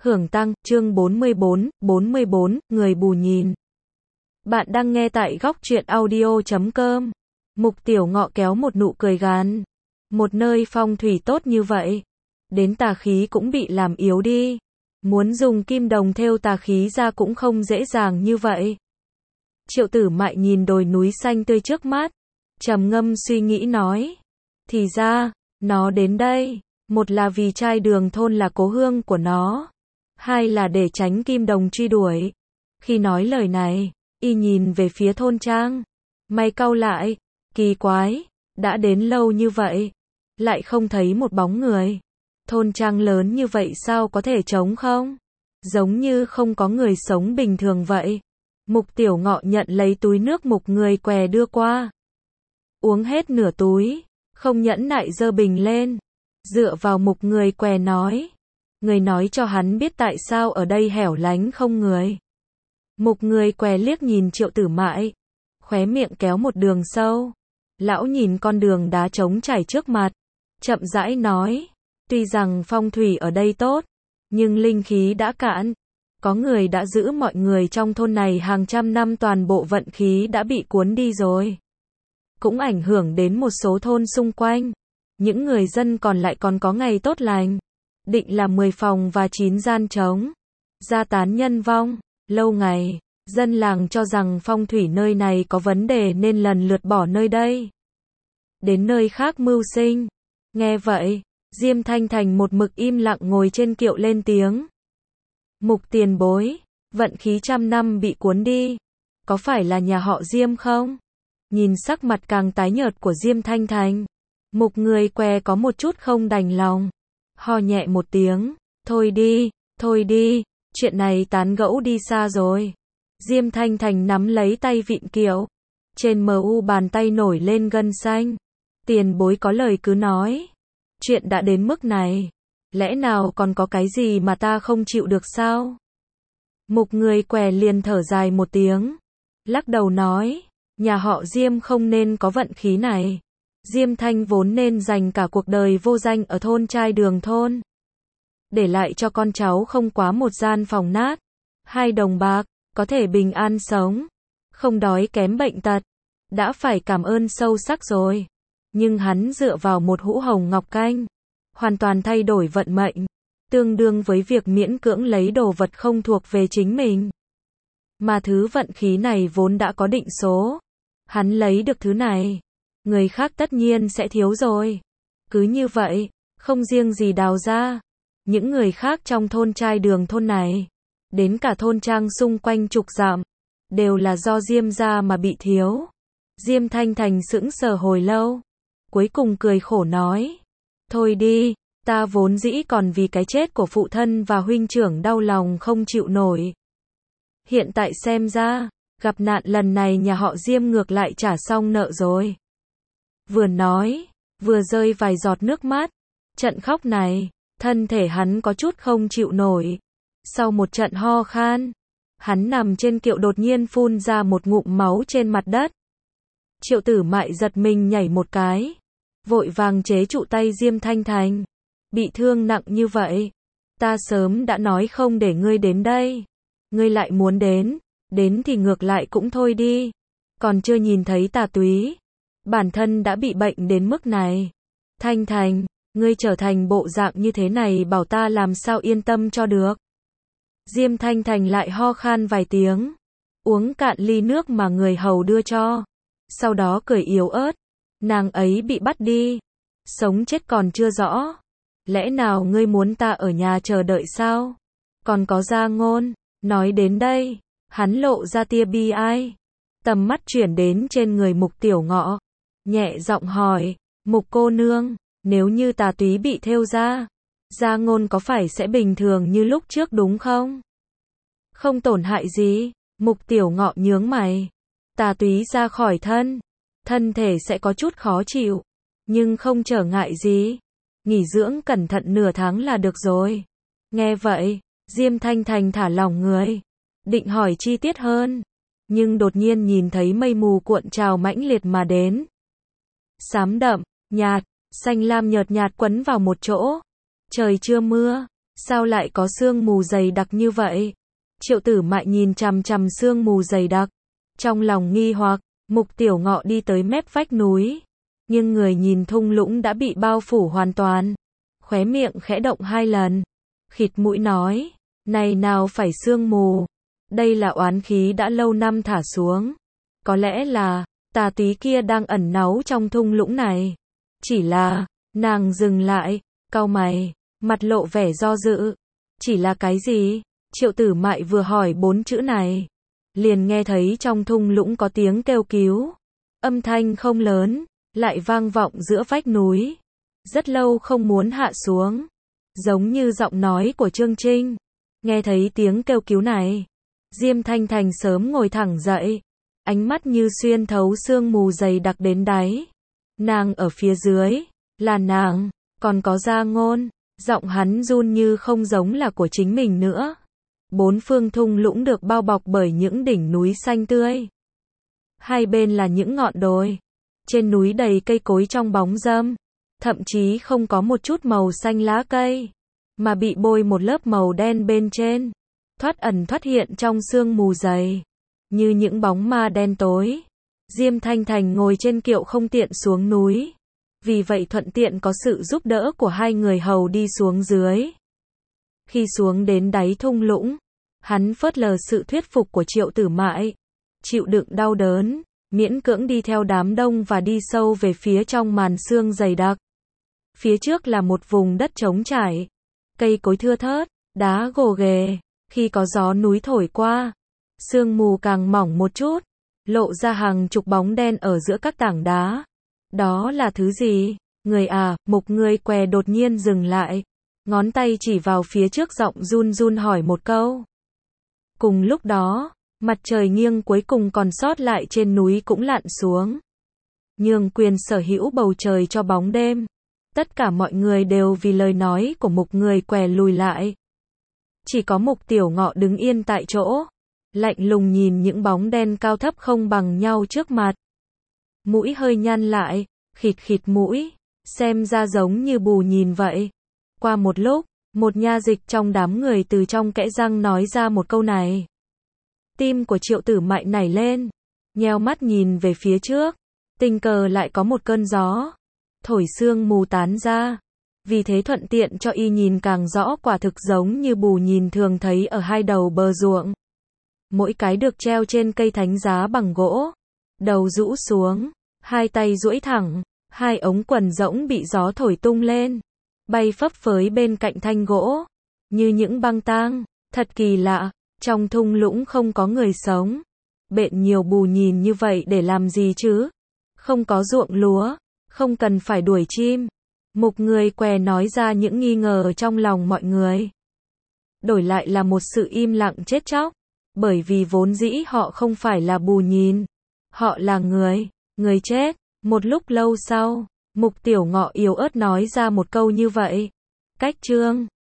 Hưởng tăng, chương 44, người bù nhìn. Bạn đang nghe tại góc truyện audio.com. Mục Tiểu Ngọ kéo một nụ cười gàn. Một nơi phong thủy tốt như vậy, đến tà khí cũng bị làm yếu đi. Muốn dùng kim đồng thêu tà khí ra cũng không dễ dàng như vậy. Triệu Tử Mại nhìn đồi núi xanh tươi trước mắt, trầm ngâm suy nghĩ nói. Thì ra, nó đến đây, một là vì trai đường thôn là cố hương của nó. Hai là để tránh kim đồng truy đuổi. Khi nói lời này, y nhìn về phía thôn trang. Mày cau lại, kỳ quái, đã đến lâu như vậy, lại không thấy một bóng người. Thôn trang lớn như vậy sao có thể trống không? Giống như không có người sống bình thường vậy. Mục Tiểu Ngọ nhận lấy túi nước Mục Người Què đưa qua. Uống hết nửa túi, không nhẫn nại giơ bình lên. Dựa vào Mục Người Què nói. Người nói cho hắn biết tại sao ở đây hẻo lánh không người. Mục Người Què liếc nhìn Triệu Tử Mại, khóe miệng kéo một đường sâu. Lão nhìn con đường đá trống trải trước mặt, chậm rãi nói, tuy rằng phong thủy ở đây tốt, nhưng linh khí đã cạn. Có người đã giữ mọi người trong thôn này hàng trăm năm, toàn bộ vận khí đã bị cuốn đi rồi. Cũng ảnh hưởng đến một số thôn xung quanh. Những người dân còn lại còn có ngày tốt lành. Định là 10 phòng và 9 gian trống. Gia tán nhân vong. Lâu ngày, dân làng cho rằng phong thủy nơi này có vấn đề nên lần lượt bỏ nơi đây. Đến nơi khác mưu sinh. Nghe vậy, Diêm Thanh Thành một mực im lặng ngồi trên kiệu lên tiếng. Mục tiền bối, vận khí trăm năm bị cuốn đi. Có phải là nhà họ Diêm không? Nhìn sắc mặt càng tái nhợt của Diêm Thanh Thành, Mục Người Què có một chút không đành lòng. Ho nhẹ một tiếng, thôi đi, chuyện này tán gẫu đi xa rồi. Diêm Thanh Thành nắm lấy tay vịn kiệu. Trên mu bàn tay nổi lên gân xanh. Tiền bối có lời cứ nói. Chuyện đã đến mức này, lẽ nào còn có cái gì mà ta không chịu được sao? Mục Người Què liền thở dài một tiếng, lắc đầu nói, nhà họ Diêm không nên có vận khí này. Diêm Thanh vốn nên dành cả cuộc đời vô danh ở thôn trai đường thôn, để lại cho con cháu không quá một gian phòng nát, 2 đồng bạc, có thể bình an sống, không đói kém bệnh tật, đã phải cảm ơn sâu sắc rồi. Nhưng hắn dựa vào một hũ hồng ngọc canh, hoàn toàn thay đổi vận mệnh, tương đương với việc miễn cưỡng lấy đồ vật không thuộc về chính mình. Mà thứ vận khí này vốn đã có định số. Hắn lấy được thứ này, người khác tất nhiên sẽ thiếu rồi. Cứ như vậy, không riêng gì Đào gia, những người khác trong thôn trai đường thôn này, đến cả thôn trang xung quanh chục dặm, đều là do Diêm gia mà bị thiếu. Diêm Thanh Thành sững sờ hồi lâu, cuối cùng cười khổ nói, thôi đi, ta vốn dĩ còn vì cái chết của phụ thân và huynh trưởng đau lòng không chịu nổi. Hiện tại xem ra, gặp nạn lần này nhà họ Diêm ngược lại trả xong nợ rồi. Vừa nói, vừa rơi vài giọt nước mắt. Trận khóc này, thân thể hắn có chút không chịu nổi. Sau một trận ho khan, hắn nằm trên kiệu đột nhiên phun ra một ngụm máu trên mặt đất. Triệu Tử Mại giật mình nhảy một cái, vội vàng chế trụ tay Diêm Thanh Thành. Bị thương nặng như vậy, ta sớm đã nói không để ngươi đến đây. Ngươi lại muốn đến thì ngược lại cũng thôi đi. Còn chưa nhìn thấy tà túy, bản thân đã bị bệnh đến mức này. Thanh Thành, ngươi trở thành bộ dạng như thế này bảo ta làm sao yên tâm cho được. Diêm Thanh Thành lại ho khan vài tiếng, uống cạn ly nước mà người hầu đưa cho. Sau đó cười yếu ớt, nàng ấy bị bắt đi, sống chết còn chưa rõ. Lẽ nào ngươi muốn ta ở nhà chờ đợi sao? Còn có Gia Ngôn. Nói đến đây, hắn lộ ra tia bi ai. Tầm mắt chuyển đến trên người Mục Tiểu Ngọ, nhẹ giọng hỏi, Mục cô nương, nếu như tà túy bị thêu ra, Gia Ngôn có phải sẽ bình thường như lúc trước đúng không? Không tổn hại gì. Mục Tiểu Ngọ nhướng mày. Tà túy ra khỏi thân thể sẽ có chút khó chịu, nhưng không trở ngại gì. Nghỉ dưỡng cẩn thận nửa tháng là được rồi. Nghe vậy, Diêm Thanh Thành thả lỏng người, định hỏi chi tiết hơn, nhưng đột nhiên nhìn thấy mây mù cuộn trào mãnh liệt mà đến. Xám đậm, nhạt, xanh lam nhợt nhạt quấn vào một chỗ. Trời chưa mưa, Sao lại có sương mù dày đặc như vậy? Triệu Tử Mại nhìn chằm chằm sương mù dày đặc, trong lòng nghi hoặc. Mục Tiểu Ngọ đi tới mép vách núi, nhưng người nhìn thung lũng đã bị bao phủ hoàn toàn. Khóe miệng khẽ động 2 lần, khịt mũi nói, này nào phải sương mù, đây là oán khí đã lâu năm thả xuống. Có lẽ là tà túy kia đang ẩn náu trong thung lũng này. Chỉ là, nàng dừng lại, cau mày, mặt lộ vẻ do dự. Chỉ là cái gì? Triệu Tử Mại vừa hỏi 4 chữ này, liền nghe thấy trong thung lũng có tiếng kêu cứu. Âm thanh không lớn, lại vang vọng giữa vách núi. Rất lâu không muốn hạ xuống. Giống như giọng nói của Trương Trinh. Nghe thấy tiếng kêu cứu này, Diêm Thanh Thành sớm ngồi thẳng dậy. Ánh mắt như xuyên thấu sương mù dày đặc đến đáy. Nàng ở phía dưới, là nàng, còn có Gia Ngôn. Giọng hắn run như không giống là của chính mình nữa. 4 phương thung lũng được bao bọc bởi những đỉnh núi xanh tươi. Hai bên là những ngọn đồi. Trên núi đầy cây cối trong bóng râm. Thậm chí không có một chút màu xanh lá cây, mà bị bôi một lớp màu đen bên trên. Thoát ẩn thoát hiện trong sương mù dày, như những bóng ma đen tối. Diêm Thanh Thành ngồi trên kiệu không tiện xuống núi, vì vậy thuận tiện có sự giúp đỡ của 2 người hầu đi xuống dưới. Khi xuống đến đáy thung lũng, hắn phớt lờ sự thuyết phục của Triệu Tử Mại, chịu đựng đau đớn, miễn cưỡng đi theo đám đông và đi sâu về phía trong màn sương dày đặc. Phía trước là một vùng đất trống trải, cây cối thưa thớt, đá gồ ghề. Khi có gió núi thổi qua, sương mù càng mỏng một chút, lộ ra hàng chục bóng đen ở giữa các tảng đá. Đó là thứ gì? Người à? Mục Người Què đột nhiên dừng lại, ngón tay chỉ vào phía trước, giọng run run hỏi một câu. Cùng lúc đó, mặt trời nghiêng cuối cùng còn sót lại trên núi cũng lặn xuống, nhường quyền sở hữu bầu trời cho bóng đêm. Tất cả mọi người đều vì lời nói của Mục Người Què lùi lại. Chỉ có Mục Tiểu Ngọ đứng yên tại chỗ, lạnh lùng nhìn những bóng đen cao thấp không bằng nhau trước mặt. Mũi hơi nhăn lại, khịt khịt mũi, xem ra giống như bù nhìn vậy. Qua một lúc, một nha dịch trong đám người từ trong kẽ răng nói ra một câu này. Tim của Triệu Tử Mại nảy lên, nheo mắt nhìn về phía trước, tình cờ lại có một cơn gió thổi sương mù tán ra, vì thế thuận tiện cho y nhìn càng rõ, quả thực giống như bù nhìn thường thấy ở 2 đầu bờ ruộng. Mỗi cái được treo trên cây thánh giá bằng gỗ, đầu rũ xuống, 2 tay duỗi thẳng, 2 ống quần rỗng bị gió thổi tung lên, bay phấp phới bên cạnh thanh gỗ, như những băng tang. Thật kỳ lạ, trong thung lũng không có người sống. Bện nhiều bù nhìn như vậy để làm gì chứ? Không có ruộng lúa, không cần phải đuổi chim. Mục Người Què nói ra những nghi ngờ trong lòng mọi người. Đổi lại là một sự im lặng chết chóc, bởi vì vốn dĩ họ không phải là bù nhìn, họ là người chết. Một lúc lâu sau, Mục Tiểu Ngọ yếu ớt nói ra một câu như vậy. Cách Trương